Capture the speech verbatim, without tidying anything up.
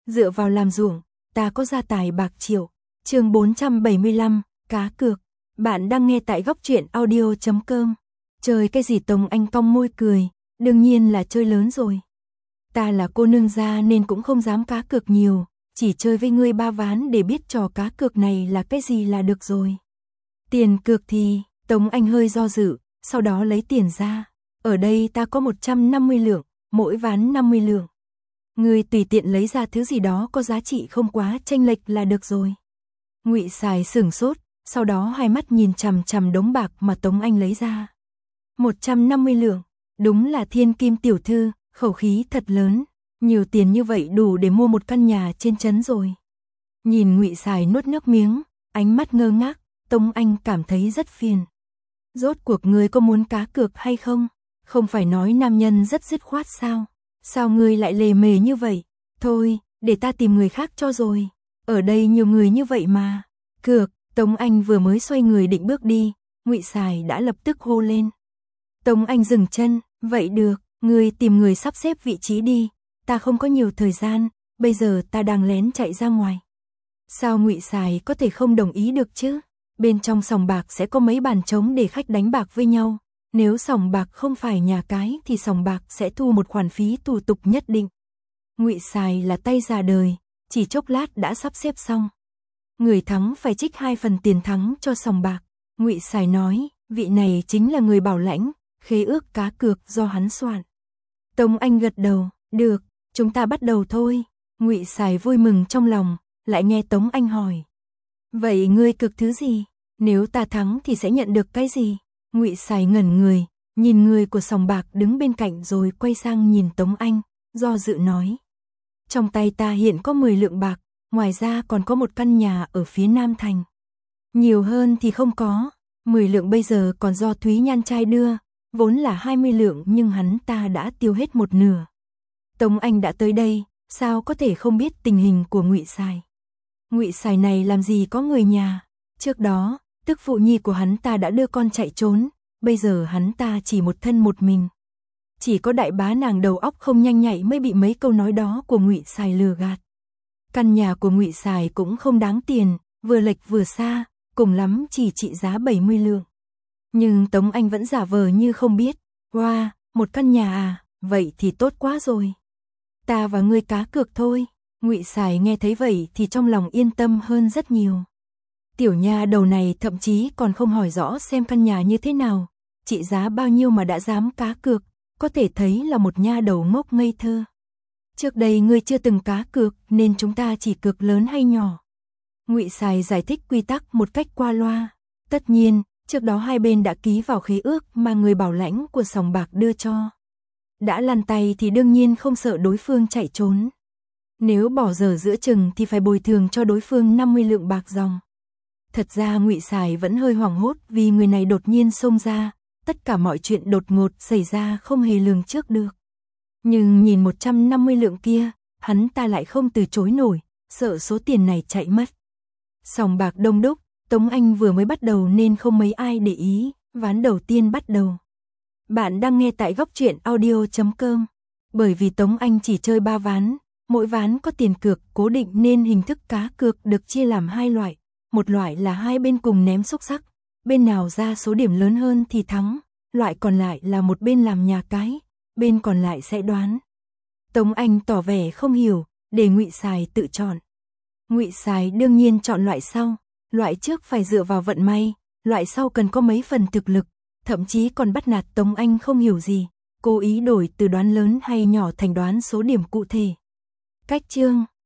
dựa vào làm ruộng, ta có gia tài bạc triệu. Chương bốn trăm bảy mươi lăm, cá cược. Bạn đang nghe tại góc truyện audio chấm com. Chơi cái gì? Tống Anh cong môi cười, đương nhiên là chơi lớn rồi. Ta là cô nương gia nên cũng không dám cá cược nhiều, chỉ chơi với ngươi ba ván để biết trò cá cược này là cái gì là được rồi. Tiền cược thì, Tống Anh hơi do dự, sau đó lấy tiền ra. Ở đây ta có một trăm năm mươi lượng, mỗi ván năm mươi lượng. Ngươi tùy tiện lấy ra thứ gì đó có giá trị không quá chênh lệch là được rồi. Ngụy Sài sửng sốt, sau đó hai mắt nhìn chằm chằm đống bạc mà Tống Anh lấy ra. một trăm năm mươi lượng, đúng là thiên kim tiểu thư, khẩu khí thật lớn, nhiều tiền như vậy đủ để mua một căn nhà trên trấn rồi. Nhìn Ngụy Sài nuốt nước miếng, ánh mắt ngơ ngác, Tống Anh cảm thấy rất phiền. Rốt cuộc ngươi có muốn cá cược hay không? Không phải nói nam nhân rất dứt khoát sao? Sao ngươi lại lề mề như vậy? Thôi, để ta tìm người khác cho rồi. Ở đây nhiều người như vậy mà. Cược, Tống Anh vừa mới xoay người định bước đi, Ngụy Sài đã lập tức hô lên. Tống Anh dừng chân, vậy được, ngươi tìm người sắp xếp vị trí đi, ta không có nhiều thời gian, bây giờ ta đang lén chạy ra ngoài. Sao Ngụy Sài có thể không đồng ý được chứ? Bên trong sòng bạc sẽ có mấy bàn trống để khách đánh bạc với nhau. Nếu sòng bạc không phải nhà cái thì sòng bạc sẽ thu một khoản phí thủ tục nhất định. Ngụy Sài là tay già đời, chỉ chốc lát đã sắp xếp xong. Người thắng phải trích hai phần tiền thắng cho sòng bạc. Ngụy Sài nói, vị này chính là người bảo lãnh, khế ước cá cược do hắn soạn. Tống Anh gật đầu, được, chúng ta bắt đầu thôi. Ngụy Sài vui mừng trong lòng, lại nghe Tống Anh hỏi. Vậy ngươi cược thứ gì? Nếu ta thắng thì sẽ nhận được cái gì? Ngụy Sài ngẩn người, nhìn người của sòng bạc đứng bên cạnh rồi quay sang nhìn Tống Anh, do dự nói. Trong tay ta hiện có mười lượng bạc, ngoài ra còn có một căn nhà ở phía Nam Thành. Nhiều hơn thì không có, mười lượng bây giờ còn do Thúy Nhan trai đưa, vốn là hai mươi lượng nhưng hắn ta đã tiêu hết một nửa. Tống Anh đã tới đây, sao có thể không biết tình hình của Ngụy Sài. Ngụy Sài này làm gì có người nhà, trước đó, tức phụ nhi của hắn ta đã đưa con chạy trốn, bây giờ hắn ta chỉ một thân một mình. Chỉ có đại bá nàng đầu óc không nhanh nhạy mới bị mấy câu nói đó của Ngụy Sài lừa gạt. Căn nhà của Ngụy Sài cũng không đáng tiền, vừa lệch vừa xa, cùng lắm chỉ trị giá bảy mươi lượng. Nhưng Tống Anh vẫn giả vờ như không biết, wow, một căn nhà à, vậy thì tốt quá rồi. Ta và ngươi cá cược thôi. Ngụy Sài nghe thấy vậy thì trong lòng yên tâm hơn rất nhiều. Tiểu nha đầu này thậm chí còn không hỏi rõ xem căn nhà như thế nào, trị giá bao nhiêu mà đã dám cá cược, có thể thấy là một nha đầu ngốc ngây thơ. Trước đây ngươi chưa từng cá cược nên chúng ta chỉ cược lớn hay nhỏ. Ngụy Sài giải thích quy tắc một cách qua loa. Tất nhiên, trước đó hai bên đã ký vào khế ước mà người bảo lãnh của sòng bạc đưa cho. Đã lăn tay thì đương nhiên không sợ đối phương chạy trốn. Nếu bỏ dở giữa chừng thì phải bồi thường cho đối phương năm mươi lượng bạc dòng. Thật ra Ngụy Sài vẫn hơi hoảng hốt vì người này đột nhiên xông ra, tất cả mọi chuyện đột ngột xảy ra không hề lường trước được. Nhưng nhìn một trăm năm mươi lượng kia, hắn ta lại không từ chối nổi, sợ số tiền này chạy mất. Sòng bạc đông đúc, Tống Anh vừa mới bắt đầu nên không mấy ai để ý, ván đầu tiên bắt đầu. Bạn đang nghe tại góc truyện audio chấm com. Bởi vì Tống Anh chỉ chơi ba ván, mỗi ván có tiền cược cố định nên hình thức cá cược được chia làm hai loại. Một loại là hai bên cùng ném xúc xắc, bên nào ra số điểm lớn hơn thì thắng, loại còn lại là một bên làm nhà cái, bên còn lại sẽ đoán. Tống Anh tỏ vẻ không hiểu, để Ngụy Sài tự chọn. Ngụy Sài đương nhiên chọn loại sau, loại trước phải dựa vào vận may, loại sau cần có mấy phần thực lực, thậm chí còn bắt nạt Tống Anh không hiểu gì, cố ý đổi từ đoán lớn hay nhỏ thành đoán số điểm cụ thể. Cách chương